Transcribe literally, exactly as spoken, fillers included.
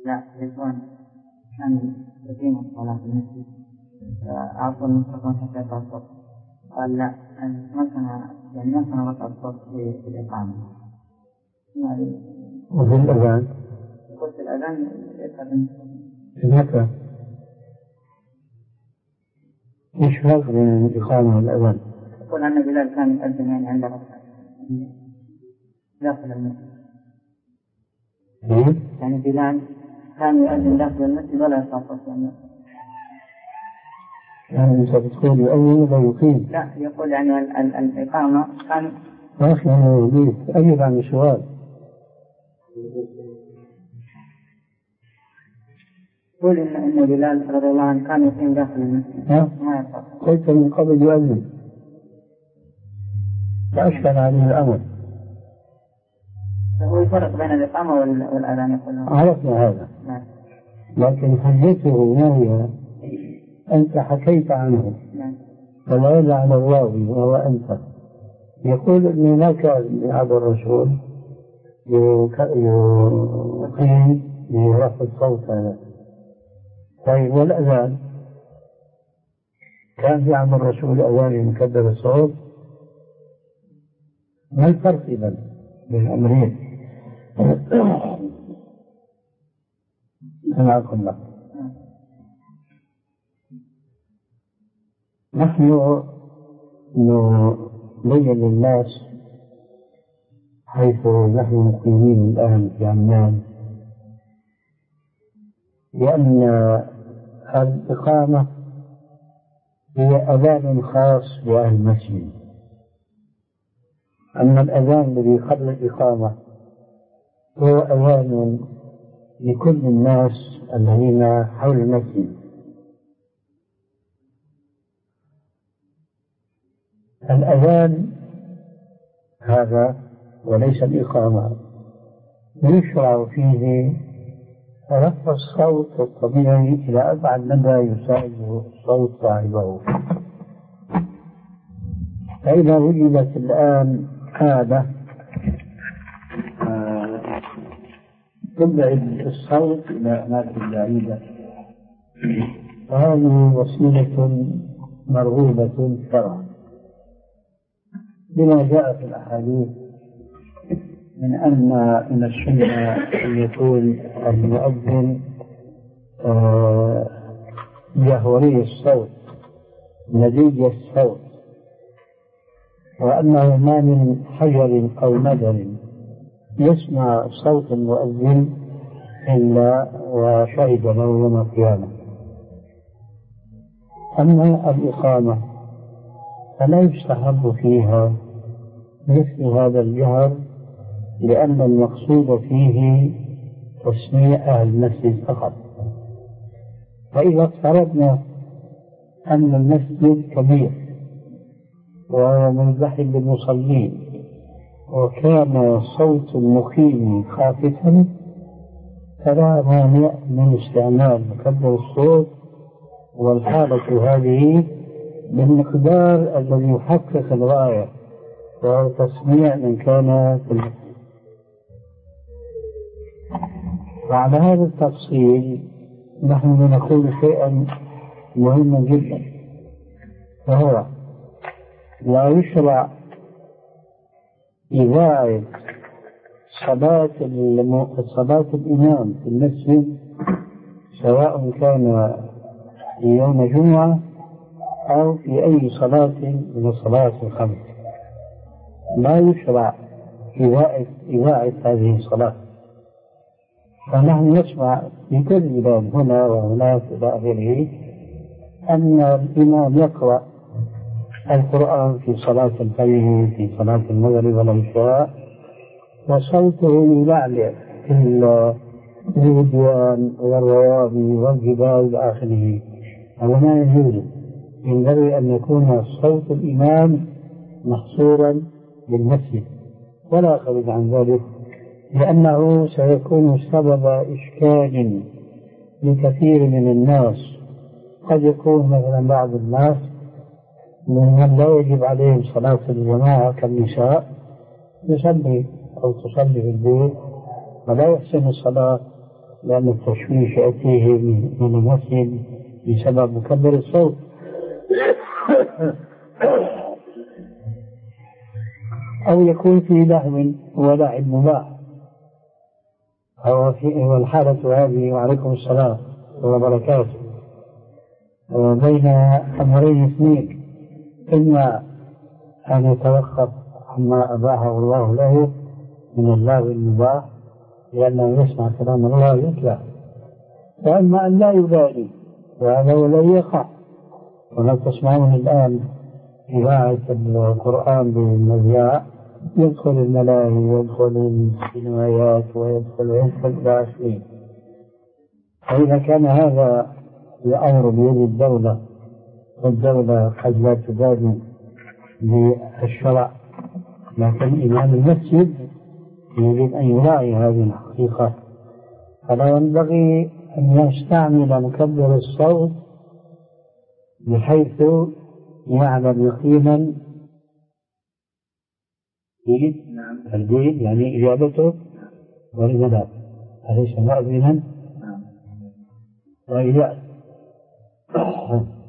لا الإخوان كان يقيم الصلاة في المسجد أعطوا الميكروفون حتى يتوسط قال لا ما كان يعني ما كان رفع الصوت في الإقامة وفي الأذان قلت الأذان يفعل متى؟ إيش فرق بين الإقامة والأذان؟ يقول أن بلال كان يؤذن يعني عند رفع داخل المسجد يعني بلال كان يؤذن داخل المسجد ولا يصافح يعني يعني أنت بتقول يؤذن ولا يقيم؟ لا يقول يعني ال ال الإقامة كان ما أخي أنا يريد أجب عن السؤال. يقول إن إن بلال رضي الله عنه كان يقيم داخل المسجد ما يصافح. قلت من قبل يؤذن فأشكل عليه الأمر. هو الفرق بين الإقامة والأذان يقول عرفنا هذا نعم. لكن حجته ما هي؟ أنت حكيت عنه نعم. فالعيب على الراوي وهو أنت يقول إن ما كان لعب الرسول يقيم برفع الصوت هذا. طيب والأذان كان في عم الرسول أذان مكبر الصوت؟ ما الفرق إذن بين الأمرين؟ أنا أقول لك نحن نبين للناس حيث نحن مقيمين الآن في عمان لأن الإقامة هي أذان خاص بأهل المسجد، أما الأذان الذي قبل الإقامة هو أذان لكل الناس الذين حول المسجد. الأذان هذا وليس الإقامة يشرع فيه رفع الصوت الطبيعي إلى أبعد مدى يساعده الصوت صاحبه. فإذا وجدت الآن عادة تبعد الصوت إلى أماكن بعيدة فهذه وسيلة مرغوبة شرعا بما جاء في الأحاديث من أن من السنة أن يكون المؤذن جهوري الصوت ندي الصوت، وأنه ما من حجر أو مدر يسمع صوت المؤذن إلا وشهد له يوم القيامة. أما الإقامة فلا يستحب فيها مثل هذا الجهر لأن المقصود فيه تسميع أهل المسجد فقط. فإذا افترضنا أن المسجد كبير ومزدحم بالمصلين وكان صوت المقيم خافتا فلا مانع من استعمال مكبر الصوت والحالة هذه بالمقدار الذي يحقق الغاية وهو تسميع من كان في المسجد. وعلى هذا التفصيل نحن نقول شيئا مهما جدا، وهو لا يشرع إذاعة صلاة صلاة الإمام في المسجد سواء كان في يوم جمعة أو في أي صلاة من الصلاة الخمس، لا يشرع إذاعة إذاعة هذه الصلاة. فنحن نسمع في كل بلاد هنا وهناك إلى آخره أن الإمام يقرأ القرآن في صلاة الفجر في صلاة المغرب والعشاء وصوته يلعلع في الوديان والروابي والجبال إلى آخره. هذا ما يجوز، ينبغي أن يكون صوت الإمام محصورا بالمسجد ولا خارج عن ذلك، لأنه سيكون سبب إشكال لكثير من الناس. قد يكون مثلا بعض الناس من لا يجب عليهم صلاة الجماعة كالنساء يصلي أو تصلي في البيت ولا يحسن الصلاة لأن التشويش يأتيه من المسجد بسبب مكبر الصوت. أو يكون في لهو ولعب مباح، أو في والحالة هذه وعليكم السلام وبركاته بين أمرين اثنين: إما أن يتوقف عما أباحه الله له من اللهو المباح لأنه يسمع كلام الله يتلى، وأما أن لا يبالي، وهذا ولا يقع. وما تسمعون الآن إذاعة القرآن بالمذياع، يدخل الملاهي ويدخل السينمائيات ويدخل يدخل العشرين. فإذا كان هذا الأمر بيد الدولة والدولة قد لا تبالي بالشرع، لكن إمام المسجد يريد أن يراعي هذه الحقيقة، فلا ينبغي أن يستعمل مكبر الصوت بحيث يعلم يقينا الدين، يعني إجابته والإجابات، أليس مؤذنا؟ وإذا